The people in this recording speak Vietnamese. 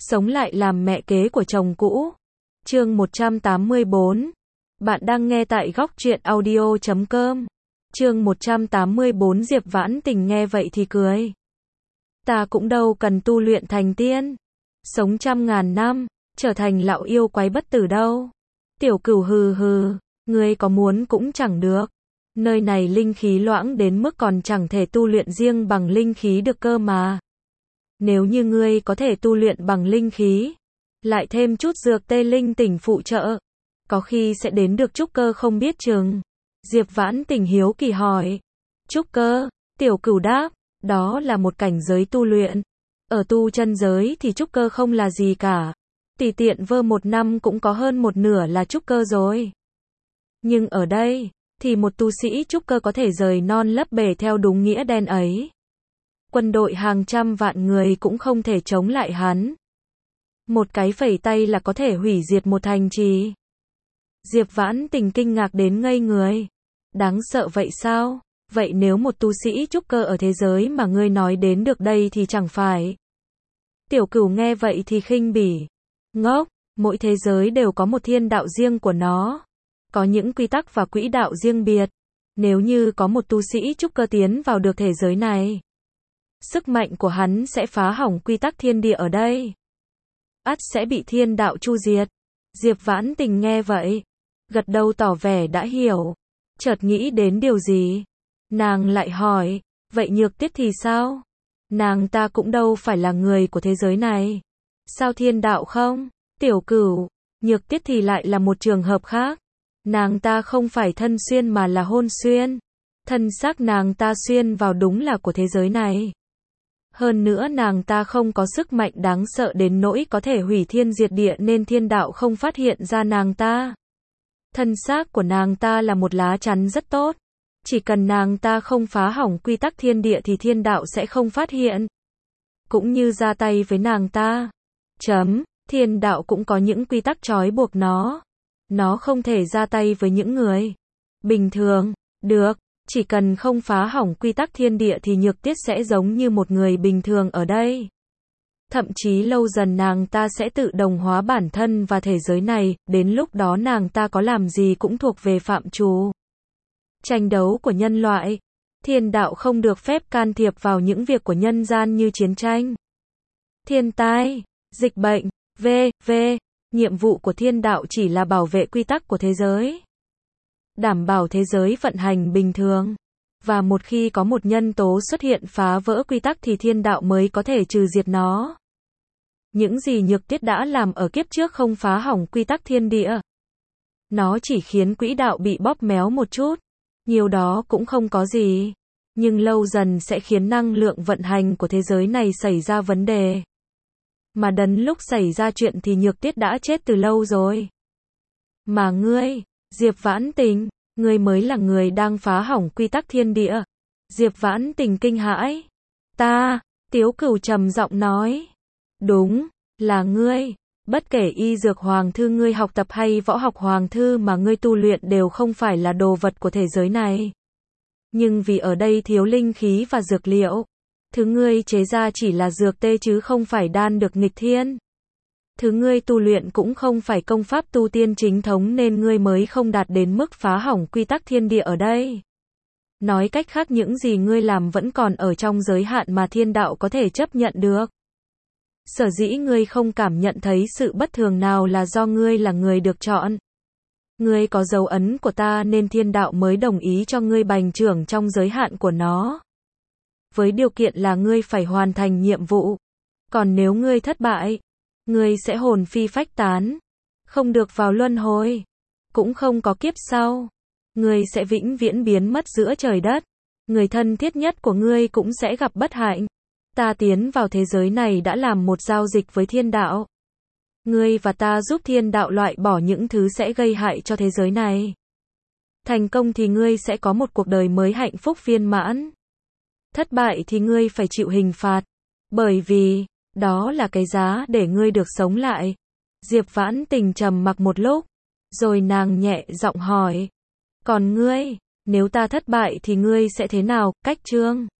Sống lại làm mẹ kế của chồng cũ. Chương 184. Bạn đang nghe tại góc truyện audio.com. Chương 184. Diệp Vãn Tình nghe vậy thì cười. Ta cũng đâu cần tu luyện thành tiên, sống trăm ngàn năm, trở thành lão yêu quái bất tử đâu. Tiểu Cửu hừ hừ, ngươi có muốn cũng chẳng được. Nơi này linh khí loãng đến mức còn chẳng thể tu luyện riêng bằng linh khí được cơ mà. Nếu như ngươi có thể tu luyện bằng linh khí, lại thêm chút dược tê linh tỉnh phụ trợ, có khi sẽ đến được trúc cơ không biết chừng. Diệp Vãn Tình hiếu kỳ hỏi. Trúc cơ? Tiểu Cửu đáp, đó là một cảnh giới tu luyện. Ở tu chân giới thì trúc cơ không là gì cả. Tùy tiện vơ một năm cũng có hơn một nửa là trúc cơ rồi. Nhưng ở đây, thì một tu sĩ trúc cơ có thể rời non lấp bể theo đúng nghĩa đen ấy. Quân đội hàng trăm vạn người cũng không thể chống lại hắn. Một cái phẩy tay là có thể hủy diệt một thành trì. Diệp Vãn Tình kinh ngạc đến ngây người. Đáng sợ vậy sao? Vậy nếu một tu sĩ trúc cơ ở thế giới mà ngươi nói đến được đây thì chẳng phải. Tiểu Cửu nghe vậy thì khinh bỉ. Ngốc, mỗi thế giới đều có một thiên đạo riêng của nó. Có những quy tắc và quỹ đạo riêng biệt. Nếu như có một tu sĩ trúc cơ tiến vào được thế giới này, sức mạnh của hắn sẽ phá hỏng quy tắc thiên địa ở đây. Ắt sẽ bị thiên đạo chu diệt. Diệp Vãn Tình nghe vậy, gật đầu tỏ vẻ đã hiểu. Chợt nghĩ đến điều gì, nàng lại hỏi, vậy Nhược Tiết thì sao? Nàng ta cũng đâu phải là người của thế giới này. Sao thiên đạo không? Tiểu Cửu, Nhược Tiết thì lại là một trường hợp khác. Nàng ta không phải thân xuyên mà là hôn xuyên. Thân xác nàng ta xuyên vào đúng là của thế giới này. Hơn nữa nàng ta không có sức mạnh đáng sợ đến nỗi có thể hủy thiên diệt địa nên thiên đạo không phát hiện ra nàng ta. Thân xác của nàng ta là một lá chắn rất tốt. Chỉ cần nàng ta không phá hỏng quy tắc thiên địa thì thiên đạo sẽ không phát hiện. Cũng như ra tay với nàng ta. Thiên đạo cũng có những quy tắc trói buộc nó. Nó không thể ra tay với những người bình thường. Được, chỉ cần không phá hỏng quy tắc thiên địa thì Nhược Tiết sẽ giống như một người bình thường ở đây. Thậm chí lâu dần nàng ta sẽ tự đồng hóa bản thân và thế giới này, đến lúc đó nàng ta có làm gì cũng thuộc về phạm trù tranh đấu của nhân loại. Thiên đạo không được phép can thiệp vào những việc của nhân gian như chiến tranh, thiên tai, dịch bệnh, v.v. Nhiệm vụ của thiên đạo chỉ là bảo vệ quy tắc của thế giới, đảm bảo thế giới vận hành bình thường. Và một khi có một nhân tố xuất hiện phá vỡ quy tắc thì thiên đạo mới có thể trừ diệt nó. Những gì Nhược Tiết đã làm ở kiếp trước không phá hỏng quy tắc thiên địa. Nó chỉ khiến quỹ đạo bị bóp méo một chút. Nhiều đó cũng không có gì. Nhưng lâu dần sẽ khiến năng lượng vận hành của thế giới này xảy ra vấn đề. Mà đến lúc xảy ra chuyện thì Nhược Tiết đã chết từ lâu rồi. Mà ngươi, Diệp Vãn Tình, ngươi mới là người đang phá hỏng quy tắc thiên địa. Diệp Vãn Tình kinh hãi. Ta, Tiếu Cửu trầm giọng nói. Đúng, là ngươi. Bất kể y dược hoàng thư ngươi học tập hay võ học hoàng thư mà ngươi tu luyện đều không phải là đồ vật của thế giới này. Nhưng vì ở đây thiếu linh khí và dược liệu, thứ ngươi chế ra chỉ là dược tê chứ không phải đan được nghịch thiên. Thứ ngươi tu luyện cũng không phải công pháp tu tiên chính thống nên ngươi mới không đạt đến mức phá hỏng quy tắc thiên địa ở đây. Nói cách khác những gì ngươi làm vẫn còn ở trong giới hạn mà thiên đạo có thể chấp nhận được. Sở dĩ ngươi không cảm nhận thấy sự bất thường nào là do ngươi là người được chọn. Ngươi có dấu ấn của ta nên thiên đạo mới đồng ý cho ngươi bành trưởng trong giới hạn của nó. Với điều kiện là ngươi phải hoàn thành nhiệm vụ. Còn nếu ngươi thất bại, ngươi sẽ hồn phi phách tán. Không được vào luân hồi. Cũng không có kiếp sau. Ngươi sẽ vĩnh viễn biến mất giữa trời đất. Người thân thiết nhất của ngươi cũng sẽ gặp bất hạnh. Ta tiến vào thế giới này đã làm một giao dịch với thiên đạo. Ngươi và ta giúp thiên đạo loại bỏ những thứ sẽ gây hại cho thế giới này. Thành công thì ngươi sẽ có một cuộc đời mới hạnh phúc viên mãn. Thất bại thì ngươi phải chịu hình phạt. Bởi vì, đó là cái giá để ngươi được sống lại. Diệp Vãn Tình trầm mặc một lúc. Rồi nàng nhẹ giọng hỏi. Còn ngươi, nếu ta thất bại thì ngươi sẽ thế nào? Cách chương